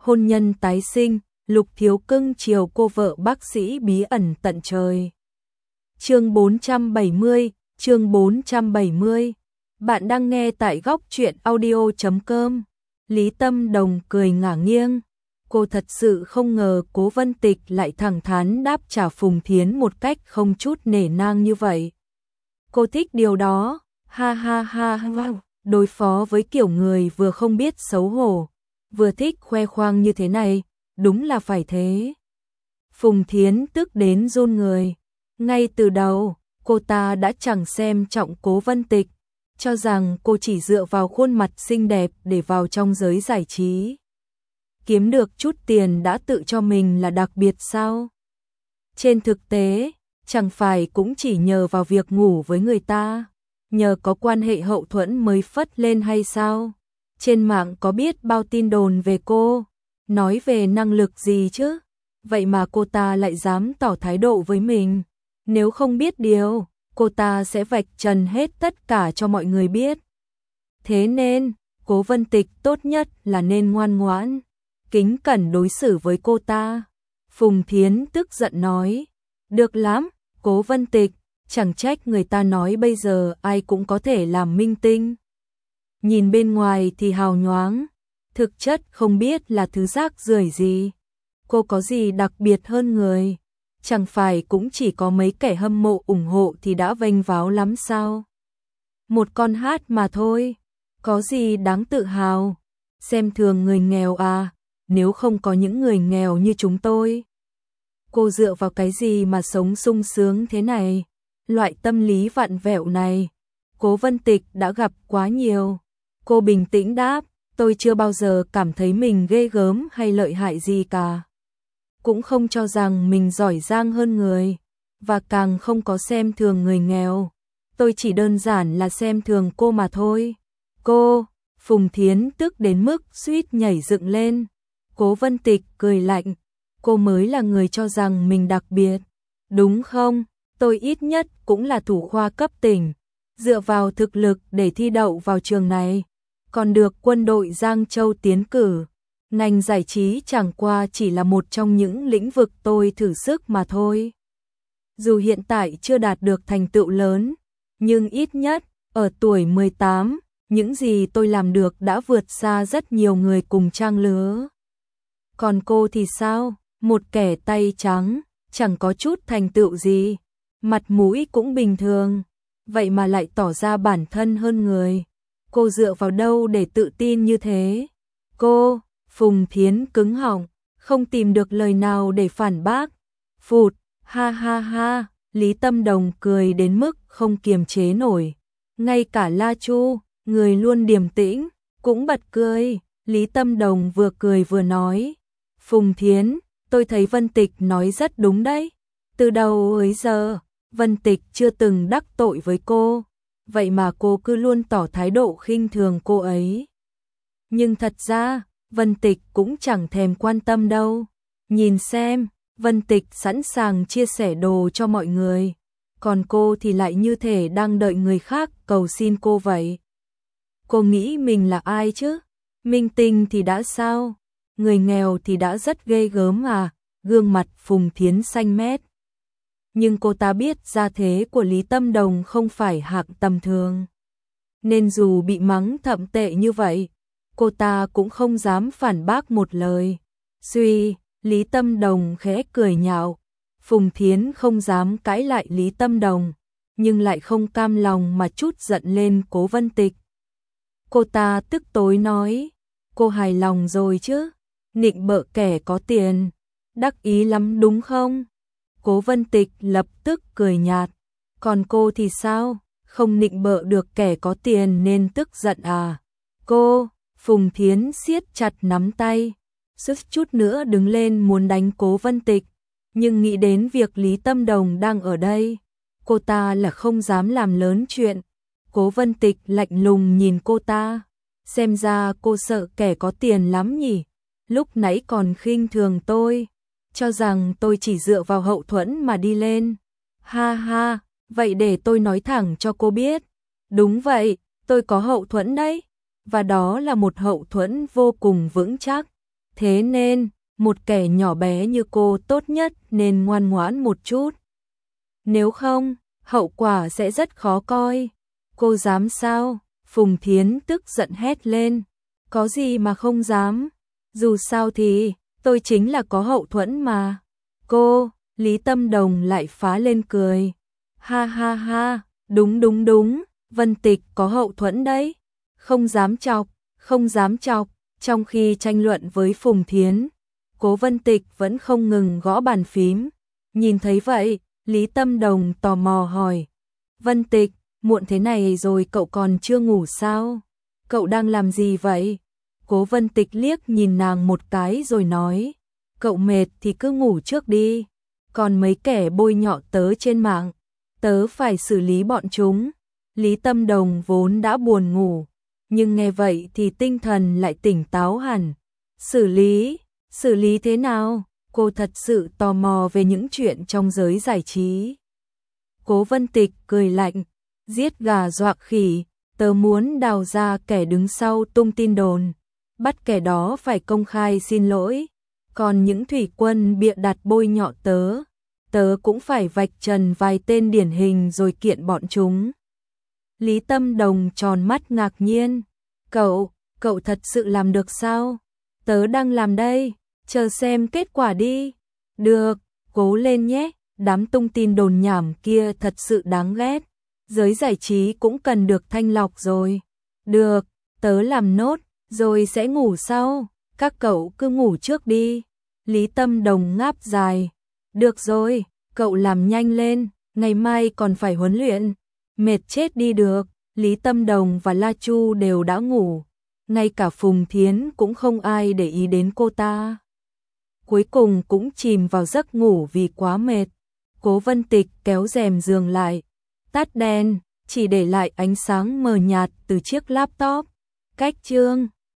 hôn nhân tái sinh, Lục Thiếu cưng chiều cô vợ bác sĩ bí ẩn tận trời. Chương 470. Bạn đang nghe tại góc truyện audio.com. Lý Tâm Đồng cười ngả nghiêng. Cô thật sự không ngờ Cố Vân Tịch lại thẳng thắn đáp trả Phùng Thiến một cách không chút nể nang như vậy. Cô thích điều đó, ha ha ha ha. Đối phó với kiểu người vừa không biết xấu hổ, vừa thích khoe khoang như thế này, đúng là phải thế. Phùng Thiến tức đến run người. Ngay từ đầu, cô ta đã chẳng xem trọng Cố Vân Tịch, cho rằng cô chỉ dựa vào khuôn mặt xinh đẹp để vào trong giới giải trí. Kiếm được chút tiền đã tự cho mình là đặc biệt sao? Trên thực tế, chẳng phải cũng chỉ nhờ vào việc ngủ với người ta, nhờ có quan hệ hậu thuẫn mới phất lên hay sao? Trên mạng có biết bao tin đồn về cô, nói về năng lực gì chứ? Vậy mà cô ta lại dám tỏ thái độ với mình. Nếu không biết điều, cô ta sẽ vạch trần hết tất cả cho mọi người biết. Thế nên, Cố Vân Tịch tốt nhất là nên ngoan ngoãn, kính cẩn đối xử với cô ta. Phùng Thiến tức giận nói, được lắm, Cố Vân Tịch, chẳng trách người ta nói bây giờ ai cũng có thể làm minh tinh. Nhìn bên ngoài thì hào nhoáng, thực chất không biết là thứ rác rưởi gì. Cô có gì đặc biệt hơn người? Chẳng phải cũng chỉ có mấy kẻ hâm mộ ủng hộ thì đã vênh váo lắm sao? Một con hát mà thôi, có gì đáng tự hào? Xem thường người nghèo à? Nếu không có những người nghèo như chúng tôi, cô dựa vào cái gì mà sống sung sướng thế này? Loại tâm lý vặn vẹo này, Cố Vân Tịch đã gặp quá nhiều. Cô bình tĩnh đáp, tôi chưa bao giờ cảm thấy mình ghê gớm hay lợi hại gì cả. Cũng không cho rằng mình giỏi giang hơn người, và càng không có xem thường người nghèo. Tôi chỉ đơn giản là xem thường cô mà thôi. Cô, Phùng Thiến tức đến mức suýt nhảy dựng lên. Cố Vân Tịch cười lạnh, cô mới là người cho rằng mình đặc biệt. Đúng không? Tôi ít nhất cũng là thủ khoa cấp tỉnh, dựa vào thực lực để thi đậu vào trường này, còn được quân đội Giang Châu tiến cử. Ngành giải trí chẳng qua chỉ là một trong những lĩnh vực tôi thử sức mà thôi. Dù hiện tại chưa đạt được thành tựu lớn, nhưng ít nhất, ở tuổi 18, những gì tôi làm được đã vượt xa rất nhiều người cùng trang lứa. Còn cô thì sao? Một kẻ tay trắng, chẳng có chút thành tựu gì, mặt mũi cũng bình thường, vậy mà lại tỏ ra bản thân hơn người. Cô dựa vào đâu để tự tin như thế? Cô, Phùng Thiến cứng họng, không tìm được lời nào để phản bác. Phụt, ha ha ha, Lý Tâm Đồng cười đến mức không kiềm chế nổi. Ngay cả La Chu, người luôn điềm tĩnh, cũng bật cười. Lý Tâm Đồng vừa cười vừa nói, Phùng Thiến, tôi thấy Vân Tịch nói rất đúng đấy. Từ đầu ấy giờ, Vân Tịch chưa từng đắc tội với cô, vậy mà cô cứ luôn tỏ thái độ khinh thường cô ấy. Nhưng thật ra, Vân Tịch cũng chẳng thèm quan tâm đâu. Nhìn xem, Vân Tịch sẵn sàng chia sẻ đồ cho mọi người, còn cô thì lại như thể đang đợi người khác cầu xin cô vậy. Cô nghĩ mình là ai chứ? Minh tinh thì đã sao? Người nghèo thì đã rất ghê gớm à? Gương mặt Phùng Thiến xanh mét. Nhưng cô ta biết gia thế của Lý Tâm Đồng không phải hạng tầm thường, nên dù bị mắng thậm tệ như vậy, cô ta cũng không dám phản bác một lời. Suy, Lý Tâm Đồng khẽ cười nhạo. Phùng Thiến không dám cãi lại Lý Tâm Đồng, nhưng lại không cam lòng mà trút giận lên Cố Vân Tịch. Cô ta tức tối nói, cô hài lòng rồi chứ? Nịnh bợ kẻ có tiền, đắc ý lắm đúng không? Cố Vân Tịch lập tức cười nhạt, còn cô thì sao? Không nịnh bợ được kẻ có tiền nên tức giận à? Cô, Phùng Thiến siết chặt nắm tay, suýt chút nữa đứng lên muốn đánh Cố Vân Tịch, nhưng nghĩ đến việc Lý Tâm Đồng đang ở đây, cô ta là không dám làm lớn chuyện. Cố Vân Tịch lạnh lùng nhìn cô ta, xem ra cô sợ kẻ có tiền lắm nhỉ? Lúc nãy còn khinh thường tôi, cho rằng tôi chỉ dựa vào hậu thuẫn mà đi lên. Ha ha, vậy để tôi nói thẳng cho cô biết. Đúng vậy, tôi có hậu thuẫn đấy, và đó là một hậu thuẫn vô cùng vững chắc. Thế nên, một kẻ nhỏ bé như cô tốt nhất nên ngoan ngoãn một chút. Nếu không, hậu quả sẽ rất khó coi. Cô dám sao? Phùng Thiến tức giận hét lên. Có gì mà không dám? Dù sao thì, tôi chính là có hậu thuẫn mà. Cô, Lý Tâm Đồng lại phá lên cười. Ha ha ha, đúng đúng đúng, Vân Tịch có hậu thuẫn đấy. Không dám chọc, không dám chọc. Trong khi tranh luận với Phùng Thiến, Cố Vân Tịch vẫn không ngừng gõ bàn phím. Nhìn thấy vậy, Lý Tâm Đồng tò mò hỏi. Vân Tịch, muộn thế này rồi cậu còn chưa ngủ sao? Cậu đang làm gì vậy? Cố Vân Tịch liếc nhìn nàng một cái rồi nói. Cậu mệt thì cứ ngủ trước đi. Còn mấy kẻ bôi nhọ tớ trên mạng, tớ phải xử lý bọn chúng. Lý Tâm Đồng vốn đã buồn ngủ, nhưng nghe vậy thì tinh thần lại tỉnh táo hẳn. Xử lý thế nào? Cô thật sự tò mò về những chuyện trong giới giải trí. Cố Vân Tịch cười lạnh, giết gà dọa khỉ, tớ muốn đào ra kẻ đứng sau tung tin đồn, bắt kẻ đó phải công khai xin lỗi. Còn những thủy quân bịa đặt bôi nhọ tớ cũng phải vạch trần vài tên điển hình rồi kiện bọn chúng. Lý Tâm Đồng tròn mắt ngạc nhiên. Cậu thật sự làm được sao? Tớ đang làm đây, chờ xem kết quả đi. Được, cố lên nhé, đám tung tin đồn nhảm kia thật sự đáng ghét. Giới giải trí cũng cần được thanh lọc rồi. Được, tớ làm nốt, rồi sẽ ngủ sau. Các cậu cứ ngủ trước đi. Lý Tâm Đồng ngáp dài. Được rồi, cậu làm nhanh lên, ngày mai còn phải huấn luyện. Mệt chết đi được. Lý Tâm Đồng và La Chu đều đã ngủ. Ngay cả Phùng Thiến cũng không ai để ý đến cô ta. Cuối cùng cũng chìm vào giấc ngủ vì quá mệt. Cố Vân Tịch kéo rèm giường lại, tắt đèn, chỉ để lại ánh sáng mờ nhạt từ chiếc laptop. Cách chương